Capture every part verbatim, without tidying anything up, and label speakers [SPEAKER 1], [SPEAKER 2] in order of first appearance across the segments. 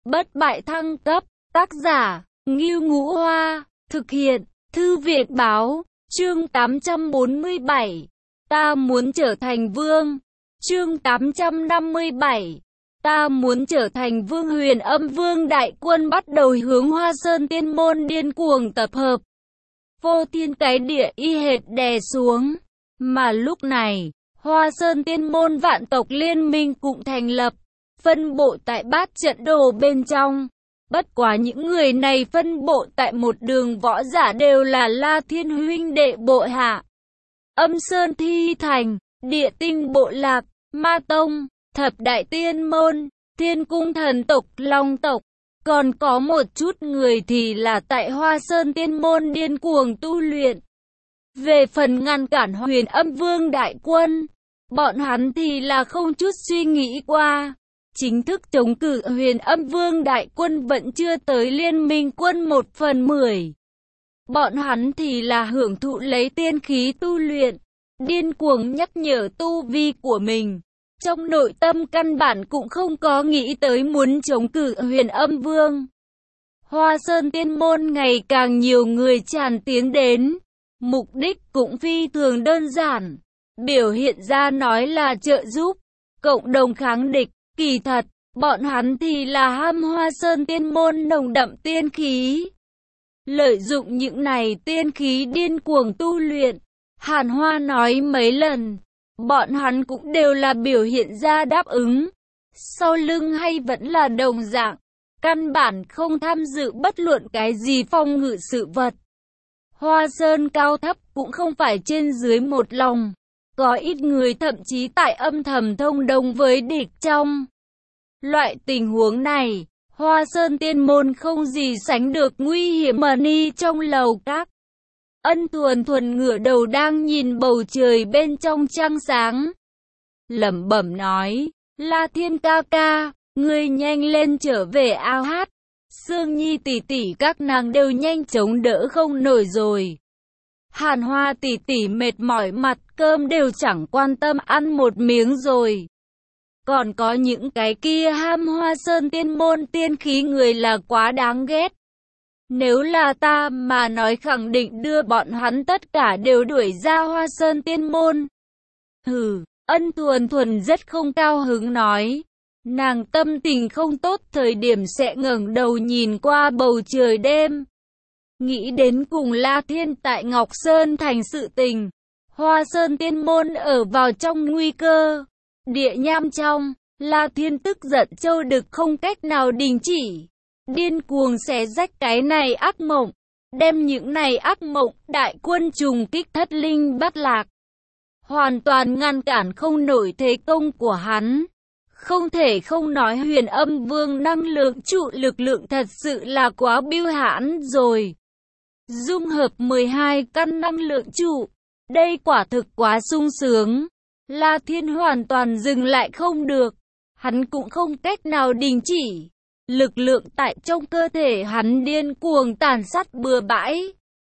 [SPEAKER 1] Bất bại thăng cấp, tác giả, Ngưu Ngũ Hoa, thực hiện, Thư viện báo, chương tám trăm bốn mươi bảy, ta muốn trở thành vương, chương tám trăm năm mươi bảy, ta muốn trở thành vương. Huyền Âm Vương đại quân bắt đầu hướng Hoa Sơn Tiên Môn điên cuồng tập hợp. Vô thiên cái địa y hệt đè xuống, mà lúc này, Hoa Sơn Tiên Môn vạn tộc liên minh cũng thành lập, phân bộ tại bát trận đồ bên trong. Bất quá những người này phân bộ tại một đường võ giả đều là La Thiên huynh đệ bộ hạ. Âm Sơn Thi Thành, Địa Tinh bộ lạc, Ma Tông, Thập Đại Tiên Môn, Thiên Cung thần tộc, Long tộc. Còn có một chút người thì là tại Hoa Sơn Tiên Môn điên cuồng tu luyện. Về phần ngăn cản Huyền Âm Vương đại quân, bọn hắn thì là không chút suy nghĩ qua. Chính thức chống cự Huyền Âm Vương đại quân vẫn chưa tới liên minh quân một phần mười. Bọn hắn thì là hưởng thụ lấy tiên khí tu luyện, điên cuồng nhắc nhở tu vi của mình. Trong nội tâm căn bản cũng không có nghĩ tới muốn chống cự Huyền Âm Vương. Hoa Sơn Tiên Môn ngày càng nhiều người tràn tiến đến, mục đích cũng phi thường đơn giản, biểu hiện ra nói là trợ giúp, cộng đồng kháng địch. Kỳ thật, bọn hắn thì là ham Hoa Sơn Tiên Môn nồng đậm tiên khí. Lợi dụng những này tiên khí điên cuồng tu luyện, Hàn Hoa nói mấy lần, bọn hắn cũng đều là biểu hiện ra đáp ứng. Sau lưng hay vẫn là đồng dạng, căn bản không tham dự bất luận cái gì phong ngự sự vật. Hoa Sơn cao thấp cũng không phải trên dưới một lòng. Có ít người thậm chí tại âm thầm thông đồng với địch trong. Loại tình huống này, Hoa Sơn Tiên Môn không gì sánh được nguy hiểm. Mani trong lầu các. Ân Thuần Thuần ngửa đầu đang nhìn bầu trời bên trong trăng sáng. Lẩm bẩm nói, La Thiên ca ca, ngươi nhanh lên trở về ao hát. Sương Nhi tỷ tỷ các nàng đều nhanh chống đỡ không nổi rồi. Hàn Hoa tỷ tỷ mệt mỏi mặt cơm đều chẳng quan tâm ăn một miếng rồi. Còn có những cái kia ham Hoa Sơn Tiên Môn tiên khí người là quá đáng ghét. Nếu là ta mà nói khẳng định đưa bọn hắn tất cả đều đuổi ra Hoa Sơn Tiên Môn. Hừ, Ân Thuần Thuần rất không cao hứng nói. Nàng tâm tình không tốt thời điểm sẽ ngẩng đầu nhìn qua bầu trời đêm. Nghĩ đến cùng La Thiên tại Ngọc Sơn thành sự tình, Hoa Sơn Tiên Môn ở vào trong nguy cơ. Địa nham trong, La Thiên tức giận châu đực không cách nào đình chỉ. Điên cuồng xé rách cái này ác mộng, đem những này ác mộng đại quân trùng kích thất linh bát lạc. Hoàn toàn ngăn cản không nổi thế công của hắn. Không thể không nói Huyền Âm Vương năng lượng trụ lực lượng thật sự là quá biêu hãn rồi. Dung hợp mười hai căn năng lượng trụ, đây quả thực quá sung sướng. La Thiên hoàn toàn dừng lại không được, hắn cũng không cách nào đình chỉ. Lực lượng tại trong cơ thể hắn điên cuồng tàn sát bừa bãi.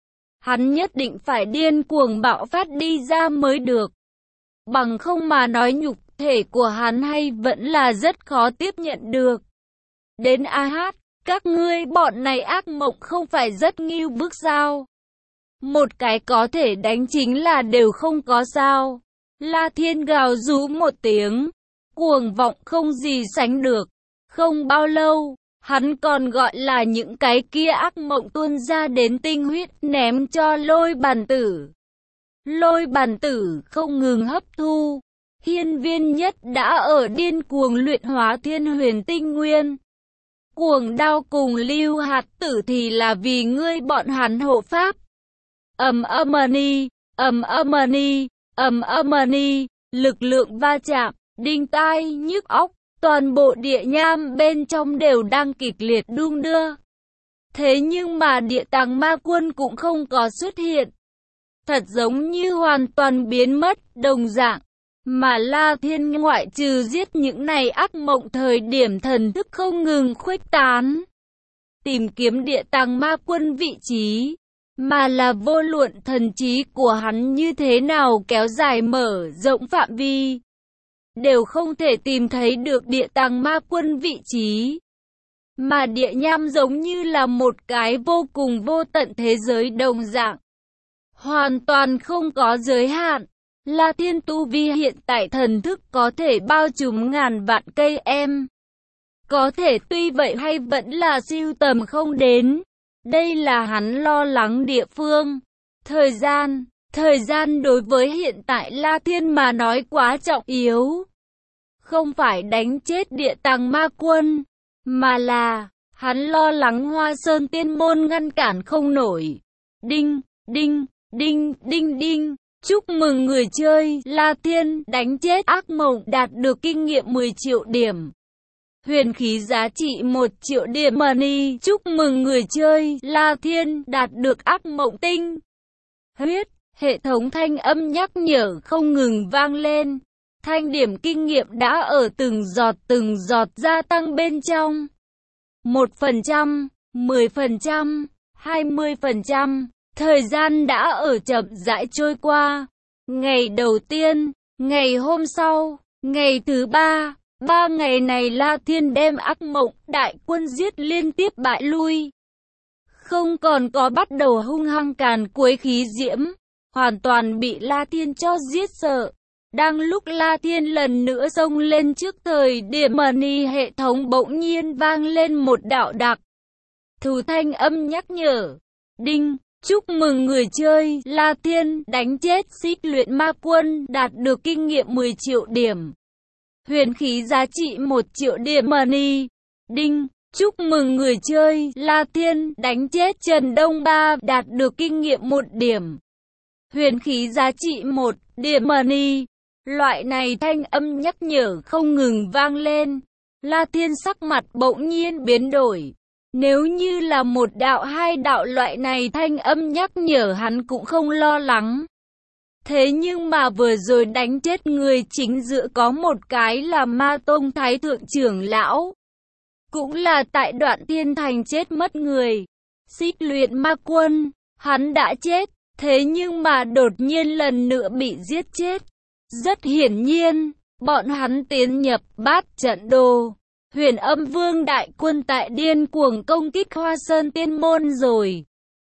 [SPEAKER 1] Hắn nhất định phải điên cuồng bạo phát đi ra mới được. Bằng không mà nói nhục thể của hắn hay vẫn là rất khó tiếp nhận được. Đến a hát, các ngươi bọn này ác mộng không phải rất nghiêu bức sao? Một cái có thể đánh chính là đều không có sao? La Thiên gào rú một tiếng, cuồng vọng không gì sánh được. Không bao lâu, hắn còn gọi là những cái kia ác mộng tuôn ra đến tinh huyết ném cho Lôi Bàn Tử. Lôi Bàn Tử không ngừng hấp thu. Hiên Viên Nhất đã ở điên cuồng luyện hóa Thiên Huyền Tinh Nguyên. Cuồng Đao cùng Lưu Hạt Tử thì là vì ngươi bọn hắn hộ pháp. Ầm ầm ni, ầm ầm ni, ầm ầm ni, lực lượng va chạm, đinh tai nhức óc, toàn bộ địa nham bên trong đều đang kịch liệt đung đưa. Thế nhưng mà địa tàng ma quân cũng không có xuất hiện. Thật giống như hoàn toàn biến mất đồng dạng. Mà La Thiên ngoại trừ giết những này ác mộng thời điểm thần thức không ngừng khuếch tán. Tìm kiếm địa tàng ma quân vị trí. Mà là vô luận thần trí của hắn như thế nào kéo dài mở rộng phạm vi. Đều không thể tìm thấy được địa tàng ma quân vị trí. mà địa nham giống như là một cái vô cùng vô tận thế giới đồng dạng, hoàn toàn không có giới hạn. La Thiên tu vi hiện tại thần thức có thể bao trùm ngàn vạn cây em. Có thể tuy vậy hay vẫn là siêu tầm không đến. Đây là hắn lo lắng địa phương. Thời gian, thời gian đối với hiện tại La Thiên mà nói quá trọng yếu. Không phải đánh chết địa tàng ma quân, mà là hắn lo lắng Hoa Sơn Tiên Môn ngăn cản không nổi. Đinh, đinh, đinh, đinh, đinh. Chúc mừng người chơi La Thiên đánh chết ác mộng đạt được kinh nghiệm mười triệu điểm. Huyền khí giá trị một triệu điểm money. Chúc mừng người chơi La Thiên đạt được ác mộng tinh huyết. Hệ thống thanh âm nhắc nhở không ngừng vang lên. Thanh điểm kinh nghiệm đã ở từng giọt từng giọt gia tăng bên trong. một phần trăm, mười phần trăm, hai mươi phần trăm. Thời gian đã ở chậm rãi trôi qua. Ngày đầu tiên, ngày hôm sau, ngày thứ ba, ba ngày này La Thiên đem ác mộng đại quân giết liên tiếp bại lui. Không còn có bắt đầu hung hăng càn quấy khí diễm, hoàn toàn bị La Thiên cho giết sợ. Đang lúc La Thiên lần nữa xông lên trước thời điểm money, hệ thống bỗng nhiên vang lên một đạo đặc thù thanh âm nhắc nhở. Đinh, chúc mừng người chơi La Thiên đánh chết xích luyện ma quân đạt được kinh nghiệm mười triệu điểm. Huyền khí giá trị một triệu điểm money. Đinh, chúc mừng người chơi La Thiên đánh chết Trần Đông Ba đạt được kinh nghiệm một điểm. Huyền khí giá trị một điểm money. Loại này thanh âm nhắc nhở không ngừng vang lên. La Thiên sắc mặt bỗng nhiên biến đổi. Nếu như là một đạo hai đạo loại này thanh âm nhắc nhở hắn cũng không lo lắng. Thế nhưng mà vừa rồi đánh chết người chính giữa có một cái là Ma Tông Thái Thượng trưởng lão. Cũng là tại Đoạn Tiên Thành chết mất người. Xích luyện ma quân, hắn đã chết, thế nhưng mà đột nhiên lần nữa bị giết chết. Rất hiển nhiên, bọn hắn tiến nhập bát trận đồ. Huyền Âm Vương đại quân tại điên cuồng công kích Hoa Sơn Tiên Môn rồi.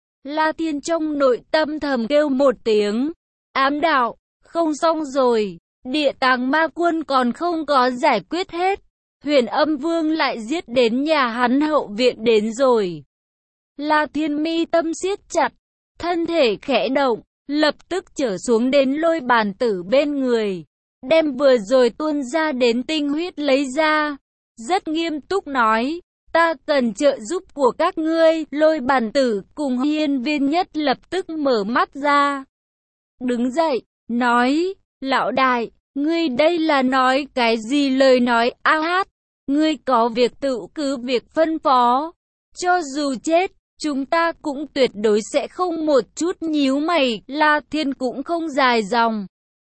[SPEAKER 1] La Thiên trong nội tâm thầm kêu một tiếng. Ám đạo, không xong rồi. Địa tàng ma quân còn không có giải quyết hết. Huyền Âm Vương lại giết đến nhà hắn hậu viện đến rồi. La Thiên mi tâm siết chặt, thân thể khẽ động, lập tức trở xuống đến lôi bàn tử bên người. Đem vừa rồi tuôn ra đến tinh huyết lấy ra. Rất nghiêm túc nói, ta cần trợ giúp của các ngươi. Lôi bàn tử cùng hiên viên nhất lập tức mở mắt ra. Đứng dậy, nói, lão đại, ngươi đây là nói cái gì lời nói a hát. Ngươi có việc tự cứ việc phân phó. Cho dù chết, chúng ta cũng tuyệt đối sẽ không một chút nhíu mày. La Thiên cũng không dài dòng.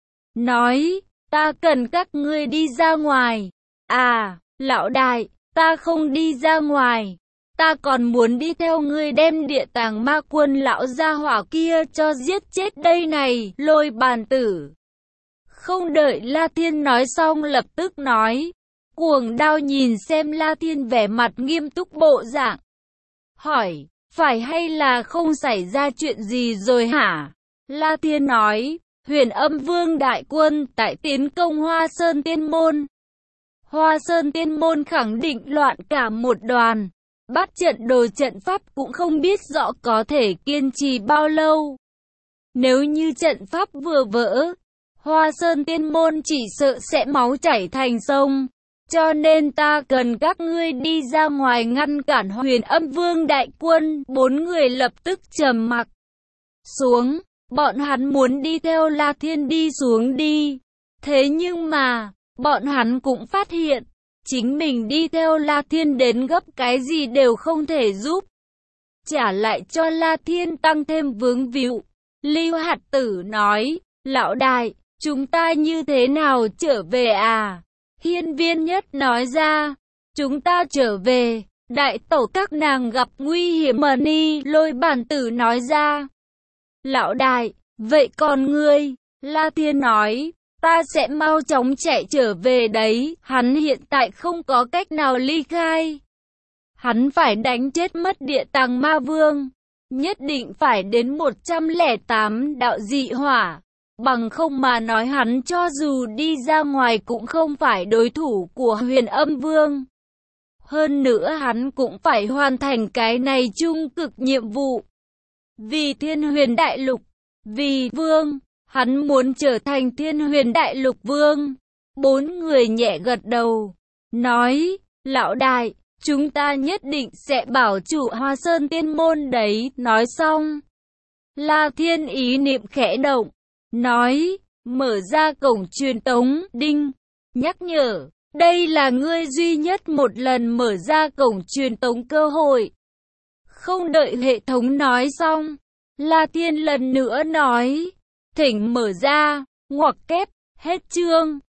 [SPEAKER 1] Nói, ta cần các ngươi đi ra ngoài. À, lão đại, ta không đi ra ngoài. Ta còn muốn đi theo ngươi đem địa tàng ma quân lão gia hỏa kia cho giết chết đây này. Lôi bàn tử không đợi La Thiên nói xong lập tức nói. Cuồng đao nhìn xem La Thiên vẻ mặt nghiêm túc bộ dạng. Hỏi, phải hay là không xảy ra chuyện gì rồi hả? La Thiên nói, Huyền Âm Vương đại quân tại tiến công Hoa Sơn Tiên Môn. Hoa Sơn Tiên Môn khẳng định loạn cả một đoàn. Bắt trận đồ trận pháp cũng không biết rõ có thể kiên trì bao lâu. Nếu như trận pháp vừa vỡ, Hoa Sơn Tiên Môn chỉ sợ sẽ máu chảy thành sông. Cho nên ta cần các ngươi đi ra ngoài ngăn cản Huyền Âm Vương đại quân. Bốn người lập tức trầm mặc xuống. Bọn hắn muốn đi theo La Thiên đi xuống đi. Thế nhưng mà, bọn hắn cũng phát hiện, chính mình đi theo La Thiên đến gấp cái gì đều không thể giúp. Trả lại cho La Thiên tăng thêm vướng víu. Lưu Hạt Tử nói, lão đại, chúng ta như thế nào trở về à? Hiên viên nhất nói ra, chúng ta trở về, đại tổ các nàng gặp nguy hiểm mà ni. Lôi bản tử nói ra, lão đại, vậy còn ngươi? La Thiên nói, ta sẽ mau chóng chạy trở về đấy. Hắn hiện tại không có cách nào ly khai. hắn phải đánh chết mất Địa Tàng Ma Vương. Nhất định phải đến một trăm lẻ tám đạo dị hỏa. Bằng không mà nói hắn cho dù đi ra ngoài cũng không phải đối thủ của Huyền Âm Vương. Hơn nữa hắn cũng phải hoàn thành cái này trung cực nhiệm vụ. Vì Thiên Huyền Đại Lục, vì Vương, hắn muốn trở thành Thiên Huyền Đại Lục Vương. Bốn người nhẹ gật đầu, nói, lão đại, chúng ta nhất định sẽ bảo trụ Hoa Sơn Tiên Môn đấy. Nói xong, La Thiên ý niệm khẽ động, nói, mở ra cổng truyền tống. Đinh, nhắc nhở, đây là ngươi duy nhất một lần mở ra cổng truyền tống cơ hội. Không đợi hệ thống nói xong, La Thiên lần nữa nói, thỉnh mở ra, ngoặc kép, hết chương.